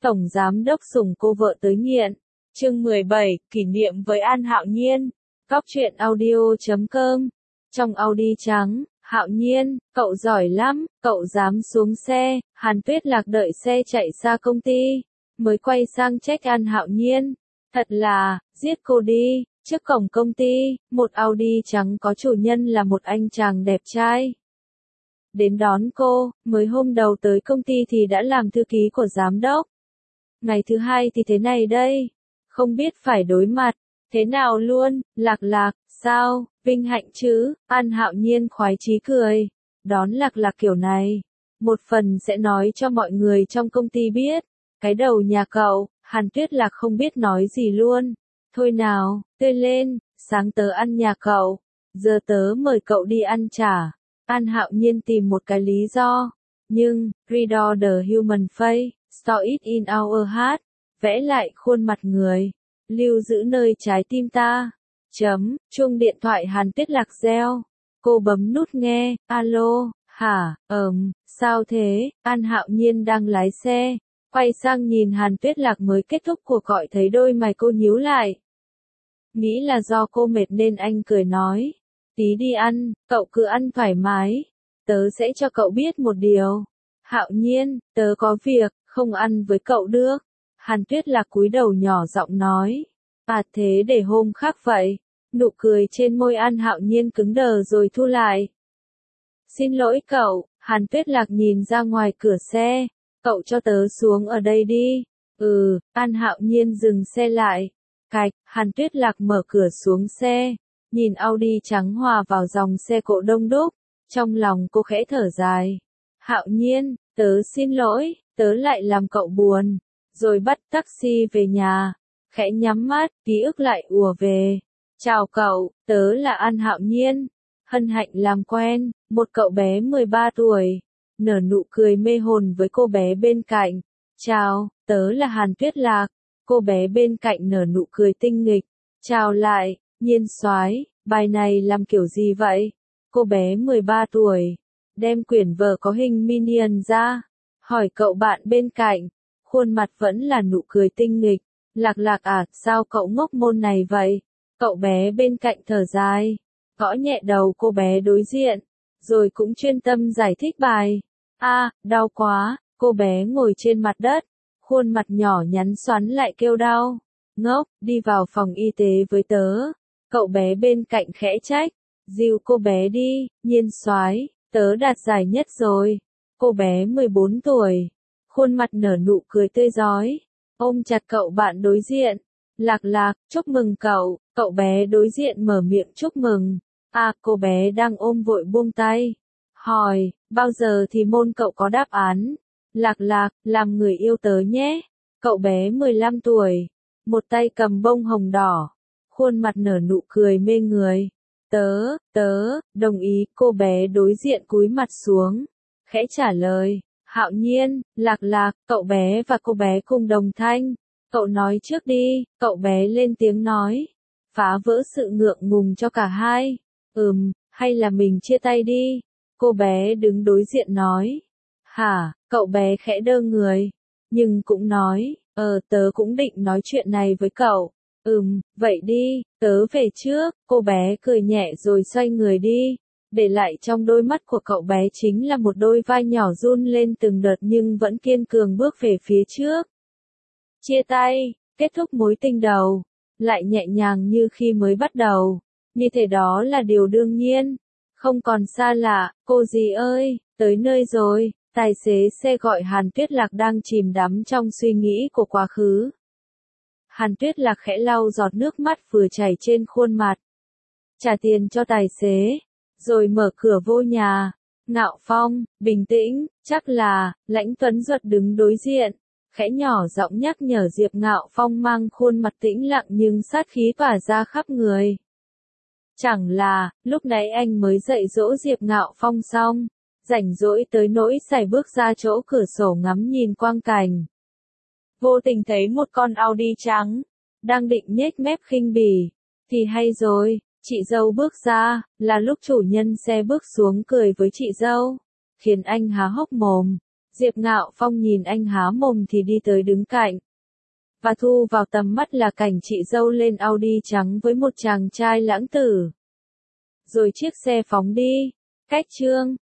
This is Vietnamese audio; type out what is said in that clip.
Tổng giám đốc sủng cô vợ tới nghiện. Chương 17, kỷ niệm với An Hạo Nhiên. Góc truyện audio.com. Trong Audi trắng, Hạo Nhiên, cậu giỏi lắm, cậu dám xuống xe. Hàn Tuyết Lạc đợi xe chạy xa công ty, mới quay sang trách An Hạo Nhiên. Thật là, giết cô đi. Trước cổng công ty, một Audi trắng có chủ nhân là một anh chàng đẹp trai. Đến đón cô, mới hôm đầu tới công ty thì đã làm thư ký của giám đốc. Ngày thứ hai thì thế này đây. Không biết phải đối mặt thế nào luôn. Lạc, sao, vinh hạnh chứ? An Hạo Nhiên khoái chí cười. Đón Lạc kiểu này, một phần sẽ nói cho mọi người trong công ty biết. Cái đầu nhà cậu. Hàn Tuyết Lạc không biết nói gì luôn. Thôi nào, tươi lên, sáng tớ ăn nhà cậu, giờ tớ mời cậu đi ăn chả. An Hạo Nhiên tìm một cái lý do. Nhưng, redraw the human face, store it in our heart, vẽ lại khuôn mặt người, lưu giữ nơi trái tim ta. Chuông điện thoại Hàn Tuyết Lạc reo. Cô bấm nút nghe. Alo, hả, sao thế? An Hạo Nhiên đang lái xe, quay sang nhìn Hàn Tuyết Lạc mới kết thúc cuộc gọi thấy đôi mày cô nhíu lại. Nghĩ là do cô mệt nên anh cười nói. Tí đi ăn, cậu cứ ăn thoải mái. Tớ sẽ cho cậu biết một điều. Hạo Nhiên, tớ có việc, không ăn với cậu được. Hàn Tuyết Lạc cúi đầu nhỏ giọng nói. À thế để hôm khác vậy. Nụ cười trên môi An Hạo Nhiên cứng đờ rồi thu lại. Xin lỗi cậu. Hàn Tuyết Lạc nhìn ra ngoài cửa xe. Cậu cho tớ xuống ở đây đi. An Hạo Nhiên dừng xe lại. Cạch, Hàn Tuyết Lạc mở cửa xuống xe. Nhìn Audi trắng hòa vào dòng xe cộ đông đúc. Trong lòng cô khẽ thở dài. Hạo Nhiên, tớ xin lỗi, tớ lại làm cậu buồn. Rồi bắt taxi về nhà. Khẽ nhắm mắt, ký ức lại ùa về. Chào cậu, tớ là An Hạo Nhiên. Hân hạnh làm quen, một cậu bé 13 tuổi. Nở nụ cười mê hồn với cô bé bên cạnh. Chào, tớ là Hàn Tuyết Lạc. Cô bé bên cạnh nở nụ cười tinh nghịch. Chào lại, Nhiên soái, bài này làm kiểu gì vậy? Cô bé 13 tuổi, đem quyển vở có hình Minion ra, hỏi cậu bạn bên cạnh, khuôn mặt vẫn là nụ cười tinh nghịch. Lạc à, sao cậu ngốc môn này vậy? Cậu bé bên cạnh thở dài, gõ nhẹ đầu cô bé đối diện, rồi cũng chuyên tâm giải thích bài. Đau quá, cô bé ngồi trên mặt đất, khuôn mặt nhỏ nhắn xoắn lại kêu đau. Ngốc, đi vào phòng y tế với tớ. Cậu bé bên cạnh khẽ trách. Dìu cô bé đi, Nhiên soái, tớ đạt giải nhất rồi. Cô bé 14 tuổi, khuôn mặt nở nụ cười tươi rói, ôm chặt cậu bạn đối diện. Lạc, chúc mừng cậu. Cậu bé đối diện mở miệng chúc mừng. Cô bé đang ôm vội buông tay. Hỏi, bao giờ thì môn cậu có đáp án? Lạc, làm người yêu tớ nhé. Cậu bé 15 tuổi, một tay cầm bông hồng đỏ, khuôn mặt nở nụ cười mê người. Tớ, đồng ý. Cô bé đối diện cúi mặt xuống, khẽ trả lời. Hạo Nhiên, Lạc, cậu bé và cô bé cùng đồng thanh. Cậu nói trước đi, cậu bé lên tiếng nói. Phá vỡ sự ngượng ngùng cho cả hai. Hay là mình chia tay đi? Cô bé đứng đối diện nói. Hả, cậu bé khẽ đơ người, nhưng cũng nói, tớ cũng định nói chuyện này với cậu. Vậy đi, tớ về trước. Cô bé cười nhẹ rồi xoay người đi. Để lại trong đôi mắt của cậu bé chính là một đôi vai nhỏ run lên từng đợt nhưng vẫn kiên cường bước về phía trước. Chia tay, kết thúc mối tình đầu, lại nhẹ nhàng như khi mới bắt đầu. Như thế đó là điều đương nhiên, không còn xa lạ. Cô dì ơi, tới nơi rồi. Tài xế xe gọi Hàn Tuyết Lạc đang chìm đắm trong suy nghĩ của quá khứ. Hàn Tuyết Lạc khẽ lau giọt nước mắt vừa chảy trên khuôn mặt. Trả tiền cho tài xế, rồi mở cửa vô nhà. Ngạo Phong, bình tĩnh, chắc là, Lãnh Tuấn Duật đứng đối diện, khẽ nhỏ giọng nhắc nhở Diệp Ngạo Phong mang khuôn mặt tĩnh lặng nhưng sát khí tỏa ra khắp người. Chẳng là, lúc nãy anh mới dạy dỗ Diệp Ngạo Phong xong, rảnh rỗi tới nỗi sải bước ra chỗ cửa sổ ngắm nhìn quang cảnh. Vô tình thấy một con Audi trắng, đang định nhếch mép khinh bỉ, thì hay rồi, chị dâu bước ra, là lúc chủ nhân xe bước xuống cười với chị dâu, khiến anh há hốc mồm, Diệp Ngạo Phong nhìn anh há mồm thì đi tới đứng cạnh. Và thu vào tầm mắt là cảnh chị dâu lên Audi trắng với một chàng trai lãng tử. Rồi chiếc xe phóng đi. Cách chương